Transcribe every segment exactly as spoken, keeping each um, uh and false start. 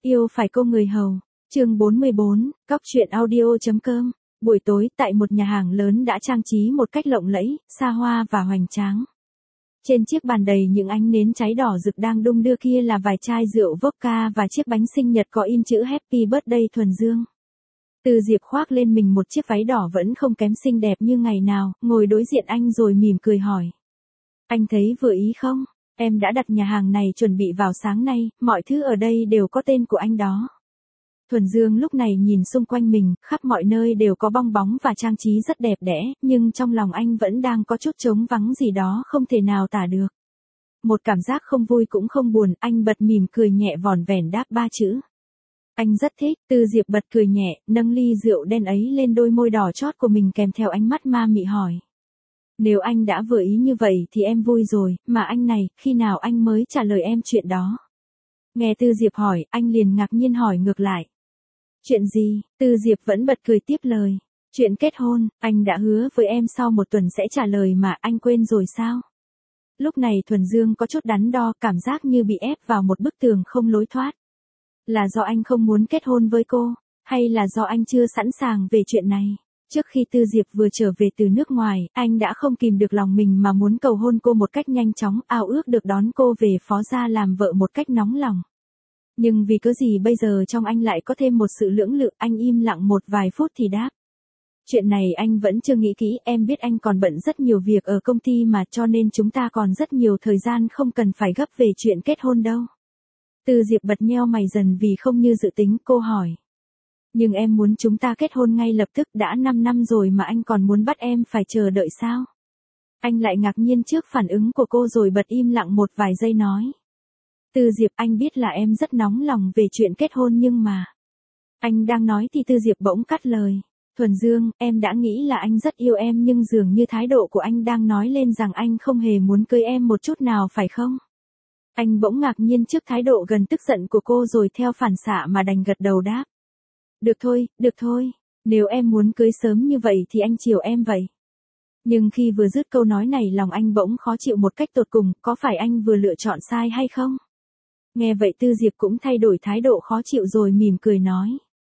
Yêu phải cô người hầu. Chương bốn mươi bốn, cóc truyện audio.com. Buổi tối, tại một nhà hàng lớn đã trang trí một cách lộng lẫy, xa hoa và hoành tráng. Trên chiếc bàn đầy những ánh nến cháy đỏ rực đang đung đưa kia là vài chai rượu vodka và chiếc bánh sinh nhật có in chữ Happy Birthday Thuần Dương. Từ Diệp khoác lên mình một chiếc váy đỏ vẫn không kém xinh đẹp như ngày nào, ngồi đối diện anh rồi mỉm cười hỏi. Anh thấy vừa ý không? Em đã đặt nhà hàng này chuẩn bị vào sáng nay, mọi thứ ở đây đều có tên của anh đó. Thuần Dương lúc này nhìn xung quanh mình, khắp mọi nơi đều có bong bóng và trang trí rất đẹp đẽ, nhưng trong lòng anh vẫn đang có chút trống vắng gì đó không thể nào tả được. Một cảm giác không vui cũng không buồn, anh bật mỉm cười nhẹ vỏn vẹn đáp ba chữ. Anh rất thích. Từ Diệp bật cười nhẹ, nâng ly rượu đen ấy lên đôi môi đỏ chót của mình kèm theo ánh mắt ma mị hỏi. Nếu anh đã vừa ý như vậy thì em vui rồi, mà anh này, khi nào anh mới trả lời em chuyện đó? Nghe Từ Diệp hỏi, anh liền ngạc nhiên hỏi ngược lại. Chuyện gì? Từ Diệp vẫn bật cười tiếp lời. Chuyện kết hôn, anh đã hứa với em sau một tuần sẽ trả lời mà anh quên rồi sao? Lúc này Thuần Dương có chút đắn đo, cảm giác như bị ép vào một bức tường không lối thoát. Là do anh không muốn kết hôn với cô, hay là do anh chưa sẵn sàng về chuyện này? Trước khi Tư Diệp vừa trở về từ nước ngoài, anh đã không kìm được lòng mình mà muốn cầu hôn cô một cách nhanh chóng, ao ước được đón cô về Phó gia làm vợ một cách nóng lòng. Nhưng vì cớ gì bây giờ trong anh lại có thêm một sự lưỡng lự, anh im lặng một vài phút thì đáp. Chuyện này anh vẫn chưa nghĩ kỹ, em biết anh còn bận rất nhiều việc ở công ty mà, cho nên chúng ta còn rất nhiều thời gian, không cần phải gấp về chuyện kết hôn đâu. Từ Diệp bật nheo mày dần vì không như dự tính, cô hỏi. Nhưng em muốn chúng ta kết hôn ngay lập tức, đã năm năm rồi mà anh còn muốn bắt em phải chờ đợi sao? Anh lại ngạc nhiên trước phản ứng của cô rồi bật im lặng một vài giây nói. Từ Diệp, anh biết là em rất nóng lòng về chuyện kết hôn nhưng mà... Anh đang nói thì Từ Diệp bỗng cắt lời. Thuần Dương, em đã nghĩ là anh rất yêu em nhưng dường như thái độ của anh đang nói lên rằng anh không hề muốn cưới em một chút nào phải không? Anh bỗng ngạc nhiên trước thái độ gần tức giận của cô rồi theo phản xạ mà đành gật đầu đáp. Được thôi, được thôi, nếu em muốn cưới sớm như vậy thì anh chiều em vậy. Nhưng khi vừa dứt câu nói này lòng anh bỗng khó chịu một cách tột cùng, có phải anh vừa lựa chọn sai hay không? Nghe vậy Tư Diệp cũng thay đổi thái độ khó chịu rồi mỉm cười nói.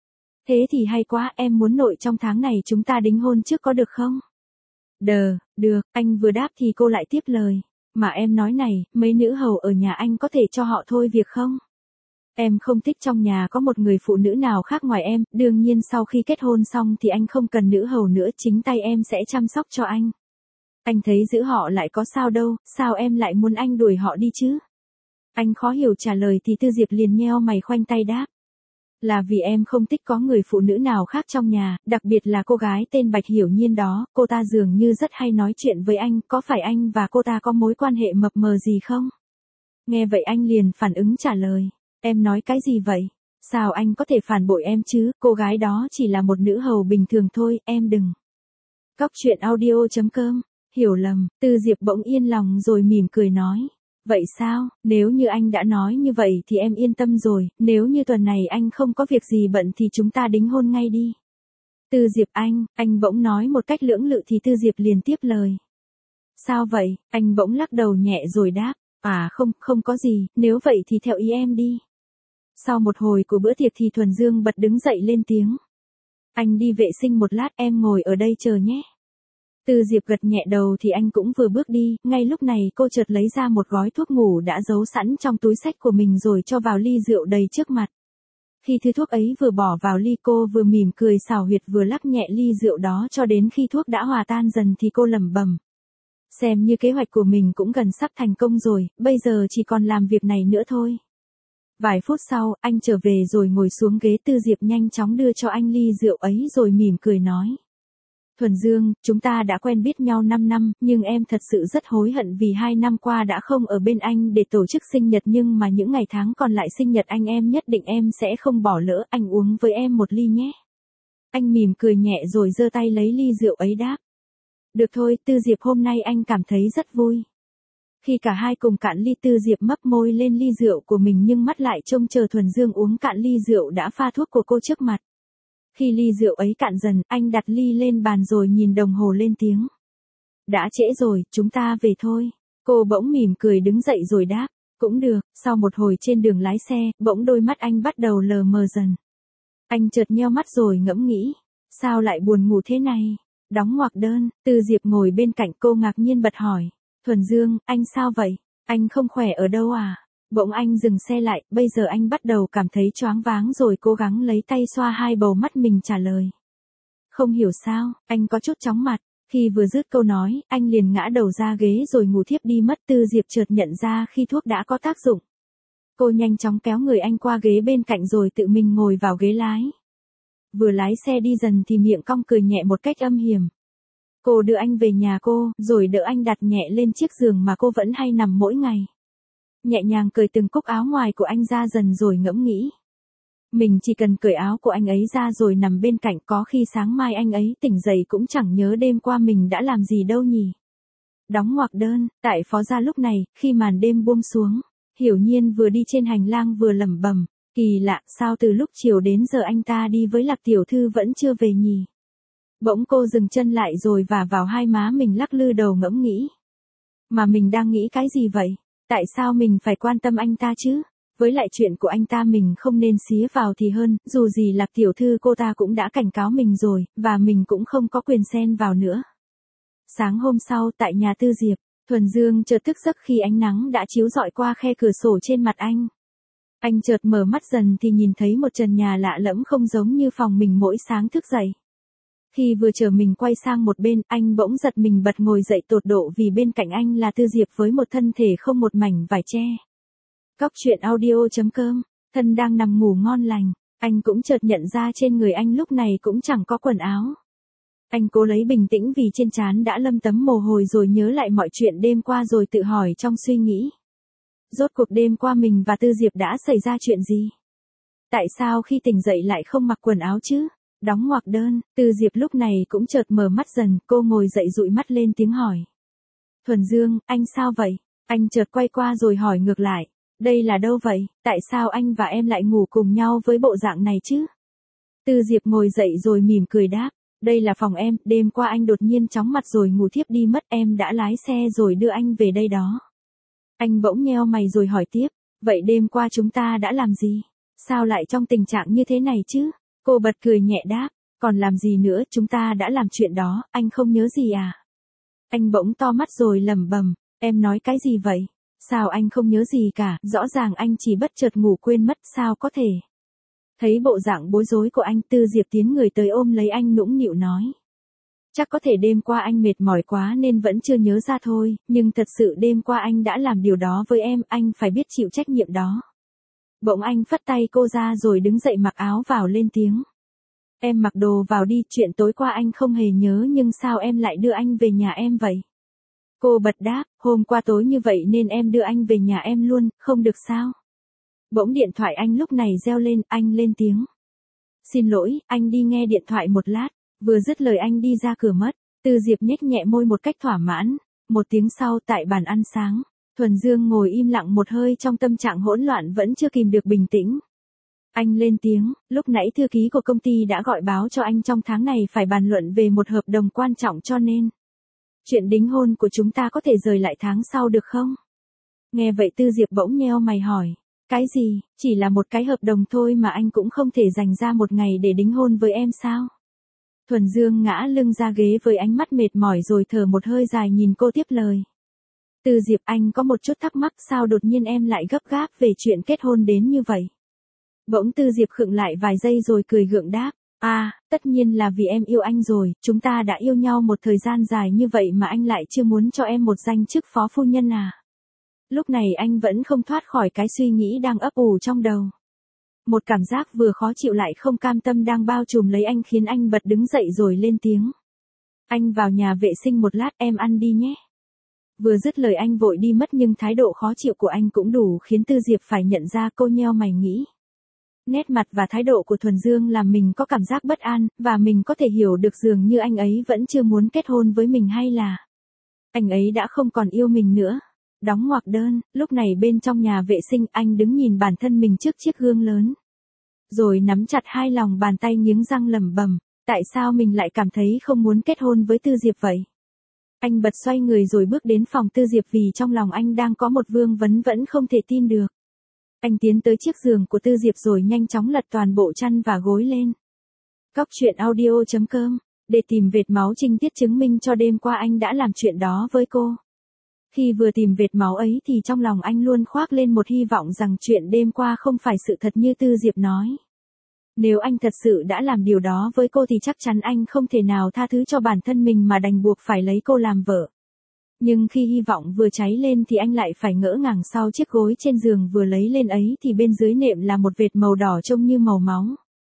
Thế thì hay quá, em muốn nội trong tháng này chúng ta đính hôn trước có được không? Đờ, được, anh vừa đáp thì cô lại tiếp lời. Mà em nói này, mấy nữ hầu ở nhà anh có thể cho họ thôi việc không? Em không thích trong nhà có một người phụ nữ nào khác ngoài em, đương nhiên sau khi kết hôn xong thì anh không cần nữ hầu nữa, chính tay em sẽ chăm sóc cho anh. Anh thấy giữ họ lại có sao đâu, sao em lại muốn anh đuổi họ đi chứ? Anh khó hiểu trả lời thì Tư Diệp liền nheo mày khoanh tay đáp. Là vì em không thích có người phụ nữ nào khác trong nhà, đặc biệt là cô gái tên Bạch Hiểu Nhiên đó, cô ta dường như rất hay nói chuyện với anh, có phải anh và cô ta có mối quan hệ mập mờ gì không? Nghe vậy anh liền phản ứng trả lời. Em nói cái gì vậy? Sao anh có thể phản bội em chứ, cô gái đó chỉ là một nữ hầu bình thường thôi, em đừng. Cóc truyện audio.com, hiểu lầm, Tư Diệp bỗng yên lòng rồi mỉm cười nói. Vậy sao, nếu như anh đã nói như vậy thì em yên tâm rồi, nếu như tuần này anh không có việc gì bận thì chúng ta đính hôn ngay đi. Tư Diệp anh, anh bỗng nói một cách lưỡng lự thì Tư Diệp liền tiếp lời. Sao vậy, anh bỗng lắc đầu nhẹ rồi đáp. À không, không có gì, nếu vậy thì theo ý em đi. Sau một hồi của bữa tiệc thì Thuần Dương bật đứng dậy lên tiếng. Anh đi vệ sinh một lát, em ngồi ở đây chờ nhé. Từ Diệp gật nhẹ đầu thì anh cũng vừa bước đi, ngay lúc này cô chợt lấy ra một gói thuốc ngủ đã giấu sẵn trong túi xách của mình rồi cho vào ly rượu đầy trước mặt. Khi thứ thuốc ấy vừa bỏ vào ly cô vừa mỉm cười xảo huyệt vừa lắc nhẹ ly rượu đó cho đến khi thuốc đã hòa tan dần thì cô lẩm bẩm. Xem như kế hoạch của mình cũng gần sắp thành công rồi, bây giờ chỉ còn làm việc này nữa thôi. Vài phút sau, anh trở về rồi ngồi xuống ghế. Tư Diệp nhanh chóng đưa cho anh ly rượu ấy rồi mỉm cười nói. Thuần Dương, chúng ta đã quen biết nhau năm năm, nhưng em thật sự rất hối hận vì hai năm qua đã không ở bên anh để tổ chức sinh nhật, nhưng mà những ngày tháng còn lại sinh nhật anh em nhất định em sẽ không bỏ lỡ, anh uống với em một ly nhé. Anh mỉm cười nhẹ rồi giơ tay lấy ly rượu ấy đáp. Được thôi, Tư Diệp hôm nay anh cảm thấy rất vui. Khi cả hai cùng cạn ly Tư Diệp mấp môi lên ly rượu của mình nhưng mắt lại trông chờ Thuần Dương uống cạn ly rượu đã pha thuốc của cô trước mặt. Khi ly rượu ấy cạn dần, anh đặt ly lên bàn rồi nhìn đồng hồ lên tiếng. Đã trễ rồi, chúng ta về thôi. Cô bỗng mỉm cười đứng dậy rồi đáp. Cũng được, sau một hồi trên đường lái xe, bỗng đôi mắt anh bắt đầu lờ mờ dần. Anh chợt nheo mắt rồi ngẫm nghĩ, sao lại buồn ngủ thế này? Đóng ngoặc đơn, Tư Diệp ngồi bên cạnh cô ngạc nhiên bật hỏi. Thuần Dương, anh sao vậy? Anh không khỏe ở đâu à? Bỗng anh dừng xe lại, bây giờ anh bắt đầu cảm thấy choáng váng rồi cố gắng lấy tay xoa hai bầu mắt mình trả lời. Không hiểu sao, anh có chút chóng mặt. Khi vừa dứt câu nói, anh liền ngã đầu ra ghế rồi ngủ thiếp đi mất. Tư Diệp chợt nhận ra khi thuốc đã có tác dụng. Cô nhanh chóng kéo người anh qua ghế bên cạnh rồi tự mình ngồi vào ghế lái. Vừa lái xe đi dần thì miệng cong cười nhẹ một cách âm hiểm. Cô đưa anh về nhà cô, rồi đỡ anh đặt nhẹ lên chiếc giường mà cô vẫn hay nằm mỗi ngày. Nhẹ nhàng cởi từng cúc áo ngoài của anh ra dần rồi ngẫm nghĩ. Mình chỉ cần cởi áo của anh ấy ra rồi nằm bên cạnh, có khi sáng mai anh ấy tỉnh dậy cũng chẳng nhớ đêm qua mình đã làm gì đâu nhỉ. Đóng ngoặc đơn, tại Phó Gia lúc này, khi màn đêm buông xuống, Hiểu Nhiên vừa đi trên hành lang vừa lẩm bẩm, kỳ lạ, sao từ lúc chiều đến giờ anh ta đi với Lạc tiểu thư vẫn chưa về nhỉ. Bỗng cô dừng chân lại rồi vả vào hai má mình lắc lư đầu ngẫm nghĩ. Mà mình đang nghĩ cái gì vậy? Tại sao mình phải quan tâm anh ta chứ? Với lại chuyện của anh ta mình không nên xía vào thì hơn, dù gì Lạc tiểu thư cô ta cũng đã cảnh cáo mình rồi, và mình cũng không có quyền xen vào nữa. Sáng hôm sau tại nhà Tư Diệp, Thuần Dương chợt thức giấc khi ánh nắng đã chiếu rọi qua khe cửa sổ trên mặt anh. Anh chợt mở mắt dần thì nhìn thấy một trần nhà lạ lẫm không giống như phòng mình mỗi sáng thức dậy. Khi vừa chờ mình quay sang một bên, anh bỗng giật mình bật ngồi dậy tột độ vì bên cạnh anh là Tư Diệp với một thân thể không một mảnh vải che. Cóc truyện audio chấm com, thân đang nằm ngủ ngon lành, anh cũng chợt nhận ra trên người anh lúc này cũng chẳng có quần áo. Anh cố lấy bình tĩnh vì trên trán đã lâm tấm mồ hôi rồi nhớ lại mọi chuyện đêm qua rồi tự hỏi trong suy nghĩ. Rốt cuộc đêm qua mình và Tư Diệp đã xảy ra chuyện gì? Tại sao khi tỉnh dậy lại không mặc quần áo chứ? Đóng ngoặc đơn, Tư Diệp lúc này cũng chợt mở mắt dần, cô ngồi dậy dụi mắt lên tiếng hỏi. Thuần Dương, anh sao vậy? Anh chợt quay qua rồi hỏi ngược lại. Đây là đâu vậy? Tại sao anh và em lại ngủ cùng nhau với bộ dạng này chứ? Tư Diệp ngồi dậy rồi mỉm cười đáp. Đây là phòng em, đêm qua anh đột nhiên chóng mặt rồi ngủ thiếp đi mất, em đã lái xe rồi đưa anh về đây đó. Anh bỗng nheo mày rồi hỏi tiếp. Vậy đêm qua chúng ta đã làm gì? Sao lại trong tình trạng như thế này chứ? Cô bật cười nhẹ đáp, còn làm gì nữa, chúng ta đã làm chuyện đó, anh không nhớ gì à? Anh bỗng to mắt rồi lẩm bẩm, em nói cái gì vậy? Sao anh không nhớ gì cả, rõ ràng anh chỉ bất chợt ngủ quên mất, sao có thể? Thấy bộ dạng bối rối của anh, Tư Diệp tiến người tới ôm lấy anh nũng nịu nói. Chắc có thể đêm qua anh mệt mỏi quá nên vẫn chưa nhớ ra thôi, nhưng thật sự đêm qua anh đã làm điều đó với em, anh phải biết chịu trách nhiệm đó. Bỗng anh phất tay cô ra rồi đứng dậy mặc áo vào lên tiếng. Em mặc đồ vào đi, chuyện tối qua anh không hề nhớ nhưng sao em lại đưa anh về nhà em vậy? Cô bật đáp, hôm qua tối như vậy nên em đưa anh về nhà em luôn, không được sao? Bỗng điện thoại anh lúc này reo lên, anh lên tiếng. Xin lỗi, anh đi nghe điện thoại một lát, vừa dứt lời anh đi ra cửa mất. Tư Diệp nhếch nhẹ môi một cách thỏa mãn. Một tiếng sau tại bàn ăn sáng, Thuần Dương ngồi im lặng một hơi trong tâm trạng hỗn loạn vẫn chưa kìm được bình tĩnh. Anh lên tiếng, lúc nãy thư ký của công ty đã gọi báo cho anh trong tháng này phải bàn luận về một hợp đồng quan trọng cho nên. Chuyện đính hôn của chúng ta có thể rời lại tháng sau được không? Nghe vậy Tư Diệp bỗng nheo mày hỏi. Cái gì, chỉ là một cái hợp đồng thôi mà anh cũng không thể dành ra một ngày để đính hôn với em sao? Thuần Dương ngã lưng ra ghế với ánh mắt mệt mỏi rồi thở một hơi dài nhìn cô tiếp lời. Tư Diệp, anh có một chút thắc mắc, sao đột nhiên em lại gấp gáp về chuyện kết hôn đến như vậy? Bỗng Tư Diệp khựng lại vài giây rồi cười gượng đáp. À, tất nhiên là vì em yêu anh rồi, chúng ta đã yêu nhau một thời gian dài như vậy mà anh lại chưa muốn cho em một danh chức phó phu nhân à? Lúc này anh vẫn không thoát khỏi cái suy nghĩ đang ấp ủ trong đầu. Một cảm giác vừa khó chịu lại không cam tâm đang bao trùm lấy anh khiến anh bật đứng dậy rồi lên tiếng. Anh vào nhà vệ sinh một lát, em ăn đi nhé. Vừa dứt lời anh vội đi mất nhưng thái độ khó chịu của anh cũng đủ khiến Tư Diệp phải nhận ra. Cô nheo mày nghĩ. Nét mặt và thái độ của Thuần Dương làm mình có cảm giác bất an, và mình có thể hiểu được dường như anh ấy vẫn chưa muốn kết hôn với mình hay là anh ấy đã không còn yêu mình nữa. Đóng ngoặc đơn, lúc này bên trong nhà vệ sinh anh đứng nhìn bản thân mình trước chiếc gương lớn. Rồi nắm chặt hai lòng bàn tay nghiến răng lẩm bẩm, tại sao mình lại cảm thấy không muốn kết hôn với Tư Diệp vậy? Anh bật xoay người rồi bước đến phòng Tư Diệp vì trong lòng anh đang có một vương vấn vẫn không thể tin được. Anh tiến tới chiếc giường của Tư Diệp rồi nhanh chóng lật toàn bộ chăn và gối lên. Cóc truyện audio chấm com, để tìm vệt máu trinh tiết chứng minh cho đêm qua anh đã làm chuyện đó với cô. Khi vừa tìm vệt máu ấy thì trong lòng anh luôn khoác lên một hy vọng rằng chuyện đêm qua không phải sự thật như Tư Diệp nói. Nếu anh thật sự đã làm điều đó với cô thì chắc chắn anh không thể nào tha thứ cho bản thân mình mà đành buộc phải lấy cô làm vợ. Nhưng khi hy vọng vừa cháy lên thì anh lại phải ngỡ ngàng sau chiếc gối trên giường vừa lấy lên ấy thì bên dưới nệm là một vệt màu đỏ trông như màu máu.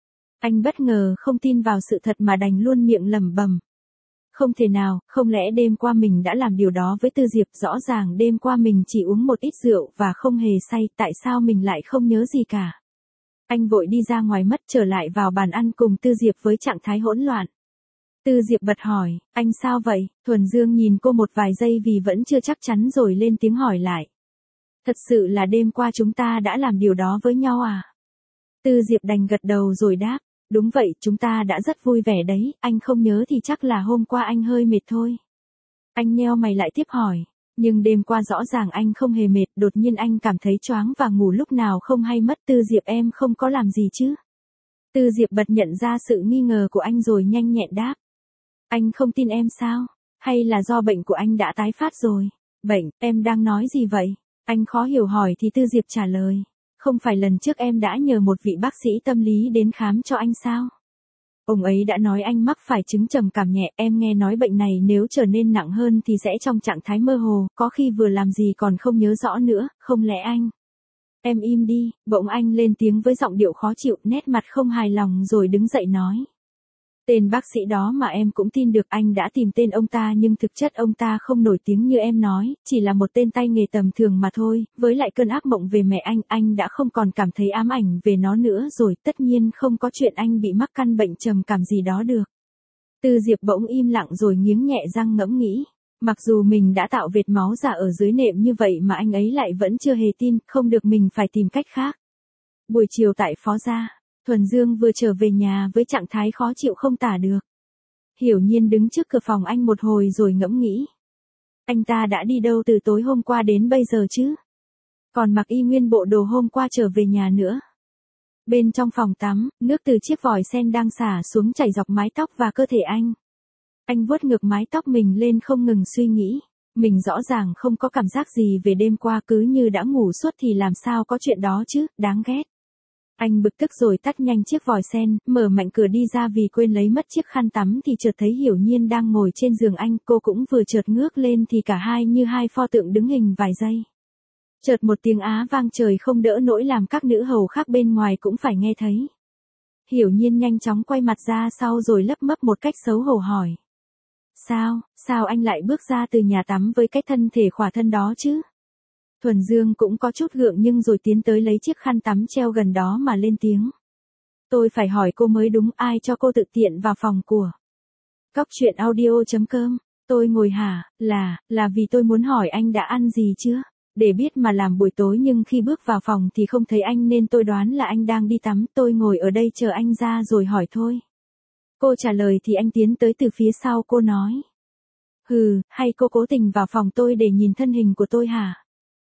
Anh bất ngờ không tin vào sự thật mà đành luôn miệng lẩm bẩm. Không thể nào, không lẽ đêm qua mình đã làm điều đó với Tư Diệp, rõ ràng đêm qua mình chỉ uống một ít rượu và không hề say, tại sao mình lại không nhớ gì cả. Anh vội đi ra ngoài mất trở lại vào bàn ăn cùng Tư Diệp với trạng thái hỗn loạn. Tư Diệp bật hỏi, anh sao vậy? Thuần Dương nhìn cô một vài giây vì vẫn chưa chắc chắn rồi lên tiếng hỏi lại. Thật sự là đêm qua chúng ta đã làm điều đó với nhau à? Tư Diệp đành gật đầu rồi đáp, đúng vậy, chúng ta đã rất vui vẻ đấy, anh không nhớ thì chắc là hôm qua anh hơi mệt thôi. Anh nheo mày lại tiếp hỏi, nhưng đêm qua rõ ràng anh không hề mệt, đột nhiên anh cảm thấy choáng và ngủ lúc nào không hay mất. Tư Diệp, em không có làm gì chứ? Tư Diệp bật nhận ra sự nghi ngờ của anh rồi nhanh nhẹn đáp. Anh không tin em sao? Hay là do bệnh của anh đã tái phát rồi? Bệnh, em đang nói gì vậy? Anh khó hiểu hỏi thì Tư Diệp trả lời. Không phải lần trước em đã nhờ một vị bác sĩ tâm lý đến khám cho anh sao? Ông ấy đã nói anh mắc phải chứng trầm cảm nhẹ, em nghe nói bệnh này nếu trở nên nặng hơn thì sẽ trong trạng thái mơ hồ, có khi vừa làm gì còn không nhớ rõ nữa, không lẽ anh... Em im đi, bỗng anh lên tiếng với giọng điệu khó chịu, nét mặt không hài lòng rồi đứng dậy nói. Tên bác sĩ đó mà em cũng tin được, anh đã tìm tên ông ta nhưng thực chất ông ta không nổi tiếng như em nói, chỉ là một tên tay nghề tầm thường mà thôi, với lại cơn ác mộng về mẹ anh, anh đã không còn cảm thấy ám ảnh về nó nữa rồi, tất nhiên không có chuyện anh bị mắc căn bệnh trầm cảm gì đó được. Tư Diệp bỗng im lặng rồi nghiến nhẹ răng ngẫm nghĩ, mặc dù mình đã tạo vệt máu giả ở dưới nệm như vậy mà anh ấy lại vẫn chưa hề tin, không được, mình phải tìm cách khác. Buổi chiều tại Phó Gia, Thuần Dương vừa trở về nhà với trạng thái khó chịu không tả được. Hiểu Nhiên đứng trước cửa phòng anh một hồi rồi ngẫm nghĩ. Anh ta đã đi đâu từ tối hôm qua đến bây giờ chứ? Còn mặc y nguyên bộ đồ hôm qua trở về nhà nữa. Bên trong phòng tắm, nước từ chiếc vòi sen đang xả xuống chảy dọc mái tóc và cơ thể anh. Anh vuốt ngược mái tóc mình lên không ngừng suy nghĩ. Mình rõ ràng không có cảm giác gì về đêm qua, cứ như đã ngủ suốt thì làm sao có chuyện đó chứ, đáng ghét. Anh bực tức rồi tắt nhanh chiếc vòi sen, mở mạnh cửa đi ra vì quên lấy mất chiếc khăn tắm thì chợt thấy Hiểu Nhiên đang ngồi trên giường anh, cô cũng vừa chợt ngước lên thì cả hai như hai pho tượng đứng hình vài giây. Chợt một tiếng á vang trời không đỡ nỗi làm các nữ hầu khác bên ngoài cũng phải nghe thấy. Hiểu Nhiên nhanh chóng quay mặt ra sau rồi lấp mấp một cách xấu hổ hỏi. Sao, sao anh lại bước ra từ nhà tắm với cái thân thể khỏa thân đó chứ? Thuần Dương cũng có chút gượng nhưng rồi tiến tới lấy chiếc khăn tắm treo gần đó mà lên tiếng. Tôi phải hỏi cô mới đúng, ai cho cô tự tiện vào phòng của Cóc truyện audio chấm com? Tôi ngồi hả, là, là vì tôi muốn hỏi anh đã ăn gì chưa? Để biết mà làm buổi tối nhưng khi bước vào phòng thì không thấy anh nên tôi đoán là anh đang đi tắm, tôi ngồi ở đây chờ anh ra rồi hỏi thôi. Cô trả lời thì anh tiến tới từ phía sau cô nói. Hừ, hay cô cố tình vào phòng tôi để nhìn thân hình của tôi hả?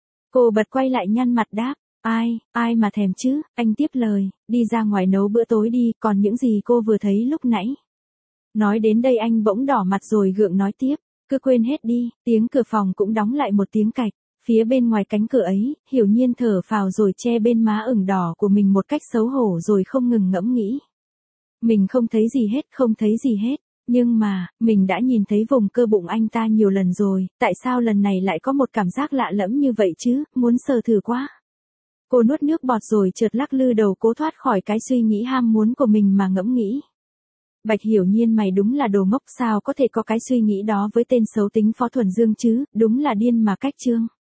Cô bật quay lại nhăn mặt đáp, ai, ai mà thèm chứ, anh tiếp lời, đi ra ngoài nấu bữa tối đi, còn những gì cô vừa thấy lúc nãy. Nói đến đây anh bỗng đỏ mặt rồi gượng nói tiếp, cứ quên hết đi, tiếng cửa phòng cũng đóng lại một tiếng cạch, phía bên ngoài cánh cửa ấy, Hiểu Nhiên thở phào rồi che bên má ửng đỏ của mình một cách xấu hổ rồi không ngừng ngẫm nghĩ. Mình không thấy gì hết, không thấy gì hết. Nhưng mà, mình đã nhìn thấy vùng cơ bụng anh ta nhiều lần rồi, tại sao lần này lại có một cảm giác lạ lẫm như vậy chứ, muốn sờ thử quá. Cô nuốt nước bọt rồi chợt lắc lư đầu cố thoát khỏi cái suy nghĩ ham muốn của mình mà ngẫm nghĩ. Bạch Hiểu Nhiên, mày đúng là đồ ngốc, sao có thể có cái suy nghĩ đó với tên xấu tính Phó Thuần Dương chứ, đúng là điên mà cách trương.